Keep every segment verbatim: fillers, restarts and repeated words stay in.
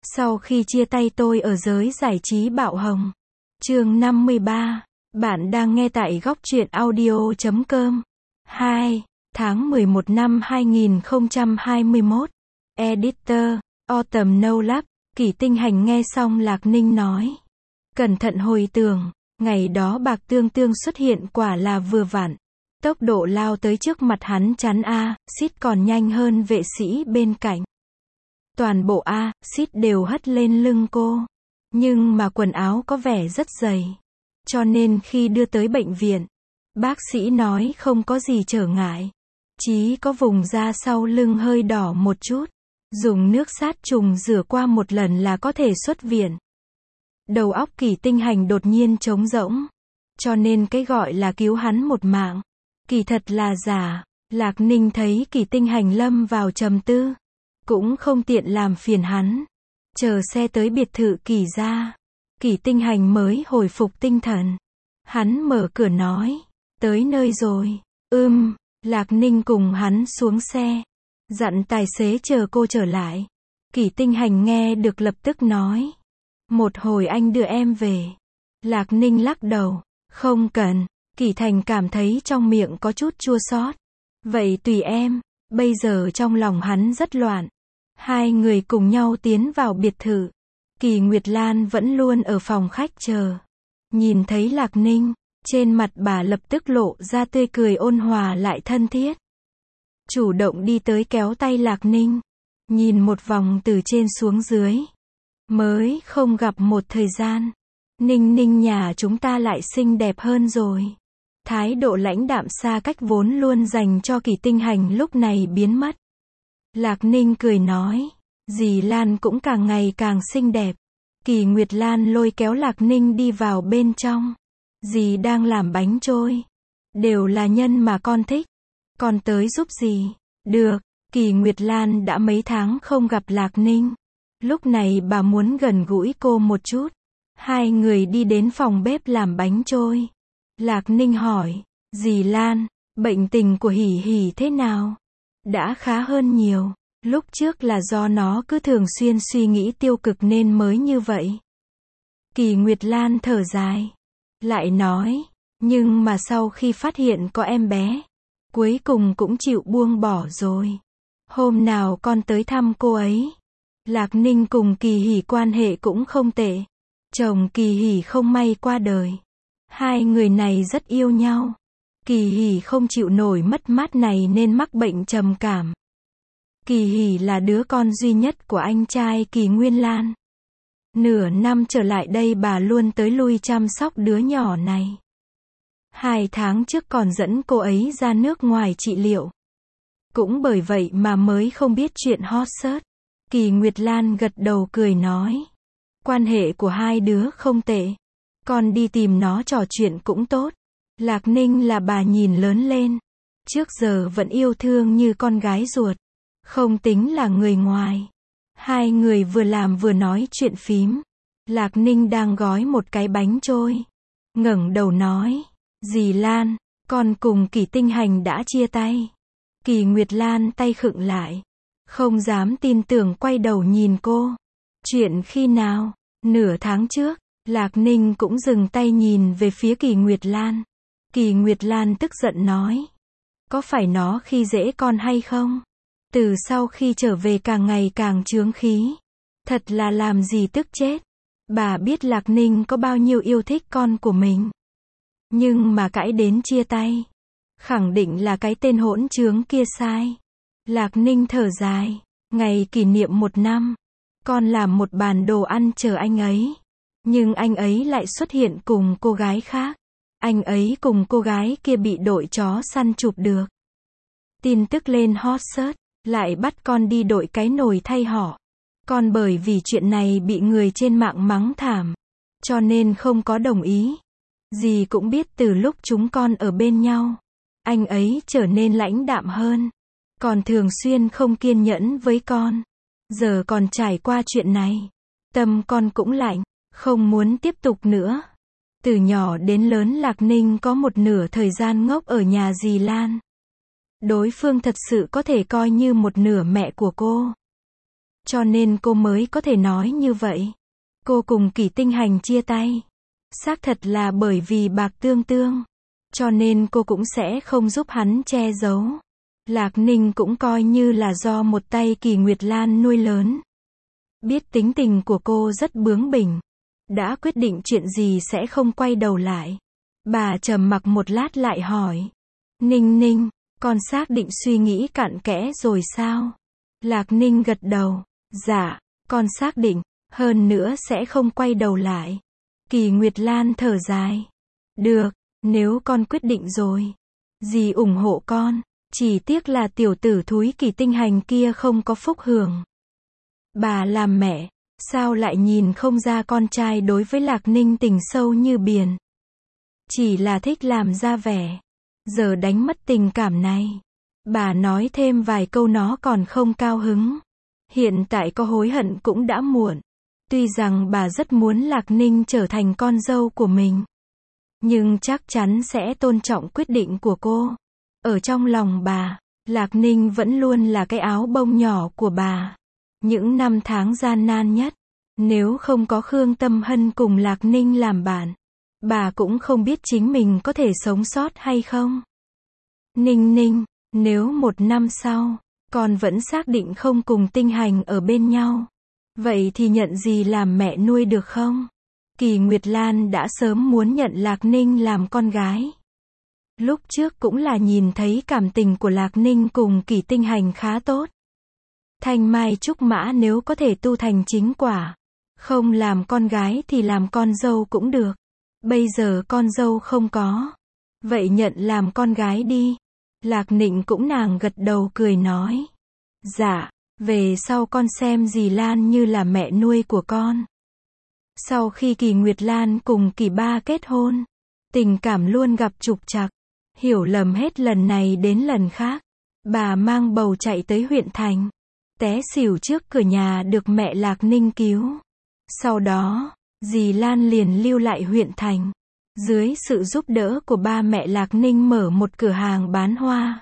Sau khi chia tay tôi ở giới giải trí bạo hồng. Chương năm mươi ba. Bạn đang nghe tại góc truyện audio chấm com. hai. Tháng mười một năm hai nghìn không trăm hai mươi mốt. Editor, Autumn No Love. Kỷ Tinh Hành nghe xong Lạc Ninh nói. Cẩn thận hồi tưởng, ngày đó Bạc Tương Tương xuất hiện quả là vừa vặn. Tốc độ lao tới trước mặt hắn chắn A, xít còn nhanh hơn vệ sĩ bên cạnh. Toàn bộ A, xít đều hất lên lưng cô. Nhưng mà quần áo có vẻ rất dày. Cho nên khi đưa tới bệnh viện, bác sĩ nói không có gì trở ngại. Chỉ có vùng da sau lưng hơi đỏ một chút. Dùng nước sát trùng rửa qua một lần là có thể xuất viện. Đầu óc Kỷ Tinh Hành đột nhiên trống rỗng. Cho nên cái gọi là cứu hắn một mạng, kỳ thật là giả. Lạc Ninh thấy Kỷ Tinh Hành lâm vào trầm tư. Cũng không tiện làm phiền hắn. Chờ xe tới biệt thự Kỷ gia, Kỷ Tinh Hành mới hồi phục tinh thần. Hắn mở cửa nói. Tới nơi rồi. Ưm, Lạc Ninh cùng hắn xuống xe. Dặn tài xế chờ cô trở lại. Kỷ Tinh Hành nghe được lập tức nói. Một hồi anh đưa em về. Lạc Ninh lắc đầu. Không cần. Kỷ Thành cảm thấy trong miệng có chút chua xót. Vậy tùy em. Bây giờ trong lòng hắn rất loạn. Hai người cùng nhau tiến vào biệt thự. Kỳ Nguyệt Lan vẫn luôn ở phòng khách chờ. Nhìn thấy Lạc Ninh, trên mặt bà lập tức lộ ra tươi cười ôn hòa lại thân thiết. Chủ động đi tới kéo tay Lạc Ninh. Nhìn một vòng từ trên xuống dưới. Mới không gặp một thời gian. Ninh Ninh nhà chúng ta lại xinh đẹp hơn rồi. Thái độ lãnh đạm xa cách vốn luôn dành cho Kỷ Tinh Hành lúc này biến mất. Lạc Ninh cười nói. Dì Lan cũng càng ngày càng xinh đẹp. Kỳ Nguyệt Lan lôi kéo Lạc Ninh đi vào bên trong. Dì đang làm bánh trôi. Đều là nhân mà con thích. Con tới giúp dì. Được. Kỳ Nguyệt Lan đã mấy tháng không gặp Lạc Ninh. Lúc này bà muốn gần gũi cô một chút. Hai người đi đến phòng bếp làm bánh trôi. Lạc Ninh hỏi. Dì Lan, bệnh tình của Hỉ Hỉ thế nào? Đã khá hơn nhiều. Lúc trước là do nó cứ thường xuyên suy nghĩ tiêu cực nên mới như vậy. Kỳ Nguyệt Lan thở dài. Lại nói. Nhưng mà sau khi phát hiện có em bé, cuối cùng cũng chịu buông bỏ rồi. Hôm nào con tới thăm cô ấy. Lạc Ninh cùng Kỳ Hỉ quan hệ cũng không tệ. Chồng Kỳ Hỉ không may qua đời. Hai người này rất yêu nhau. Kỳ Hỉ không chịu nổi mất mát này nên mắc bệnh trầm cảm. Kỳ Hỉ là đứa con duy nhất của anh trai Kỳ Nguyên Lan. Nửa năm trở lại đây bà luôn tới lui chăm sóc đứa nhỏ này. Hai tháng trước còn dẫn cô ấy ra nước ngoài trị liệu. Cũng bởi vậy mà mới không biết chuyện hot search. Kỳ Nguyệt Lan gật đầu cười nói. Quan hệ của hai đứa không tệ. Con đi tìm nó trò chuyện cũng tốt. Lạc Ninh là bà nhìn lớn lên. Trước giờ vẫn yêu thương như con gái ruột. Không tính là người ngoài. Hai người vừa làm vừa nói chuyện phím. Lạc Ninh đang gói một cái bánh trôi. Ngẩng đầu nói. Dì Lan, con cùng Kỷ Tinh Hành đã chia tay. Kỳ Nguyệt Lan tay khựng lại. Không dám tin tưởng quay đầu nhìn cô. Chuyện khi nào? Nửa tháng trước. Lạc Ninh cũng dừng tay nhìn về phía Kỳ Nguyệt Lan. Kỳ Nguyệt Lan tức giận nói. Có phải nó khi dễ con hay không? Từ sau khi trở về càng ngày càng chướng khí. Thật là làm gì tức chết. Bà biết Lạc Ninh có bao nhiêu yêu thích con của mình. Nhưng mà cãi đến chia tay. Khẳng định là cái tên hỗn trướng kia sai. Lạc Ninh thở dài. Ngày kỷ niệm một năm. Con làm một bàn đồ ăn chờ anh ấy. Nhưng anh ấy lại xuất hiện cùng cô gái khác. Anh ấy cùng cô gái kia bị đội chó săn chụp được. Tin tức lên hot search. Lại bắt con đi đội cái nồi thay họ. Con bởi vì chuyện này bị người trên mạng mắng thảm. Cho nên không có đồng ý. Dì cũng biết từ lúc chúng con ở bên nhau. Anh ấy trở nên lãnh đạm hơn. Còn thường xuyên không kiên nhẫn với con. Giờ còn trải qua chuyện này. Tâm con cũng lạnh. Không muốn tiếp tục nữa. Từ nhỏ đến lớn Lạc Ninh có một nửa thời gian ngốc ở nhà dì Lan. Đối phương thật sự có thể coi như một nửa mẹ của cô. Cho nên cô mới có thể nói như vậy. Cô cùng Kỷ Tinh Hành chia tay. Xác thật là bởi vì bạc tương tương. Cho nên cô cũng sẽ không giúp hắn che giấu. Lạc Ninh cũng coi như là do một tay Kỳ Nguyệt Lan nuôi lớn. Biết tính tình của cô rất bướng bỉnh. Đã quyết định chuyện gì sẽ không quay đầu lại. Bà trầm mặc một lát lại hỏi. Ninh Ninh, con xác định suy nghĩ cặn kẽ rồi sao? Lạc Ninh gật đầu. Dạ, con xác định, hơn nữa sẽ không quay đầu lại. Kỳ Nguyệt Lan thở dài. Được, nếu con quyết định rồi, dì ủng hộ con. Chỉ tiếc là tiểu tử thúi Kỳ Tinh Hành kia không có phúc hưởng. Bà làm mẹ, sao lại nhìn không ra con trai đối với Lạc Ninh tình sâu như biển. Chỉ là thích làm ra vẻ. Giờ đánh mất tình cảm này. Bà nói thêm vài câu nó còn không cao hứng. Hiện tại có hối hận cũng đã muộn. Tuy rằng bà rất muốn Lạc Ninh trở thành con dâu của mình. Nhưng chắc chắn sẽ tôn trọng quyết định của cô. Ở trong lòng bà, Lạc Ninh vẫn luôn là cái áo bông nhỏ của bà. Những năm tháng gian nan nhất, nếu không có Khương Tâm Hân cùng Lạc Ninh làm bạn, bà cũng không biết chính mình có thể sống sót hay không. Ninh Ninh, nếu một năm sau, con vẫn xác định không cùng Tinh Hành ở bên nhau, vậy thì nhận gì làm mẹ nuôi được không? Kỳ Nguyệt Lan đã sớm muốn nhận Lạc Ninh làm con gái. Lúc trước cũng là nhìn thấy cảm tình của Lạc Ninh cùng Kỷ Tinh Hành khá tốt. Thanh mai trúc mã nếu có thể tu thành chính quả, không làm con gái thì làm con dâu cũng được. Bây giờ con dâu không có, vậy nhận làm con gái đi. Lạc Ninh cũng nàng gật đầu cười nói. Dạ, về sau con xem dì Lan như là mẹ nuôi của con. Sau khi Kỳ Nguyệt Lan cùng Kỳ Ba kết hôn, tình cảm luôn gặp trục trặc, hiểu lầm hết lần này đến lần khác. Bà mang bầu chạy tới huyện thành, té xỉu trước cửa nhà được mẹ Lạc Ninh cứu. Sau đó, dì Lan liền lưu lại huyện thành. Dưới sự giúp đỡ của ba mẹ Lạc Ninh mở một cửa hàng bán hoa.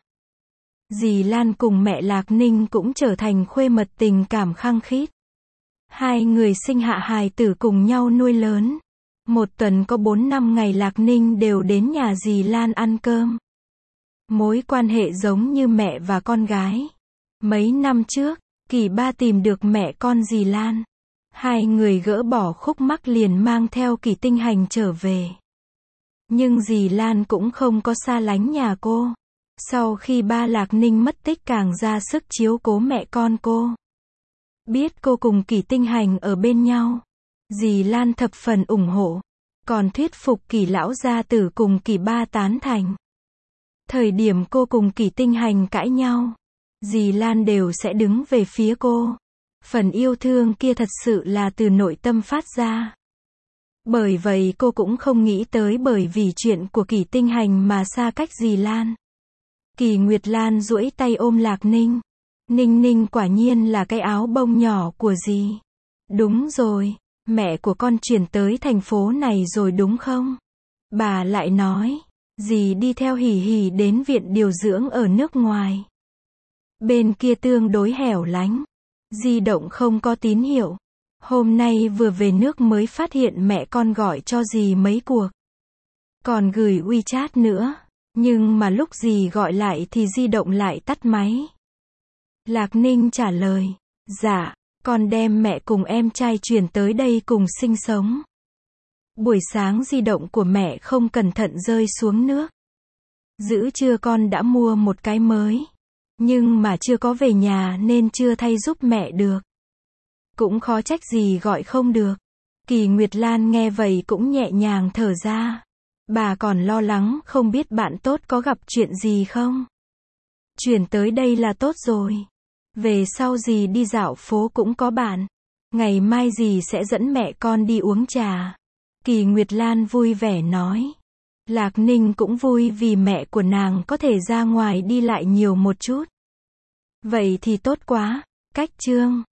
Dì Lan cùng mẹ Lạc Ninh cũng trở thành khuê mật tình cảm khăng khít. Hai người sinh hạ hài tử cùng nhau nuôi lớn. Một tuần có bốn năm ngày Lạc Ninh đều đến nhà dì Lan ăn cơm. Mối quan hệ giống như mẹ và con gái. Mấy năm trước, Kỳ Ba tìm được mẹ con dì Lan. Hai người gỡ bỏ khúc mắc liền mang theo Kỷ Tinh Hành trở về. Nhưng dì Lan cũng không có xa lánh nhà cô. Sau khi ba Lạc Ninh mất tích càng ra sức chiếu cố mẹ con cô. Biết cô cùng Kỷ Tinh Hành ở bên nhau, dì Lan thập phần ủng hộ, còn thuyết phục Kỷ lão gia tử cùng Kỷ Ba tán thành. Thời điểm cô cùng Kỷ Tinh Hành cãi nhau, dì Lan đều sẽ đứng về phía cô. Phần yêu thương kia thật sự là từ nội tâm phát ra. Bởi vậy cô cũng không nghĩ tới bởi vì chuyện của Kỷ Tinh Hành mà xa cách dì Lan. Kỳ Nguyệt Lan duỗi tay ôm Lạc Ninh. Ninh Ninh quả nhiên là cái áo bông nhỏ của dì. Đúng rồi, mẹ của con chuyển tới thành phố này rồi đúng không? Bà lại nói, dì đi theo Hỉ Hỉ đến viện điều dưỡng ở nước ngoài. Bên kia tương đối hẻo lánh, di động không có tín hiệu. Hôm nay vừa về nước mới phát hiện mẹ con gọi cho dì mấy cuộc. Còn gửi WeChat nữa. Nhưng mà lúc dì gọi lại thì di động lại tắt máy. Lạc Ninh trả lời. Dạ, con đem mẹ cùng em trai chuyển tới đây cùng sinh sống. Buổi sáng di động của mẹ không cẩn thận rơi xuống nước. Giữa trưa con đã mua một cái mới. Nhưng mà chưa có về nhà nên chưa thay giúp mẹ được. Cũng khó trách gì gọi không được. Kỳ Nguyệt Lan nghe vậy cũng nhẹ nhàng thở ra. Bà còn lo lắng không biết bạn tốt có gặp chuyện gì không. Chuyển tới đây là tốt rồi. Về sau dì đi dạo phố cũng có bạn. Ngày mai dì sẽ dẫn mẹ con đi uống trà. Kỳ Nguyệt Lan vui vẻ nói. Lạc Ninh cũng vui vì mẹ của nàng có thể ra ngoài đi lại nhiều một chút. Vậy thì tốt quá. Cách chương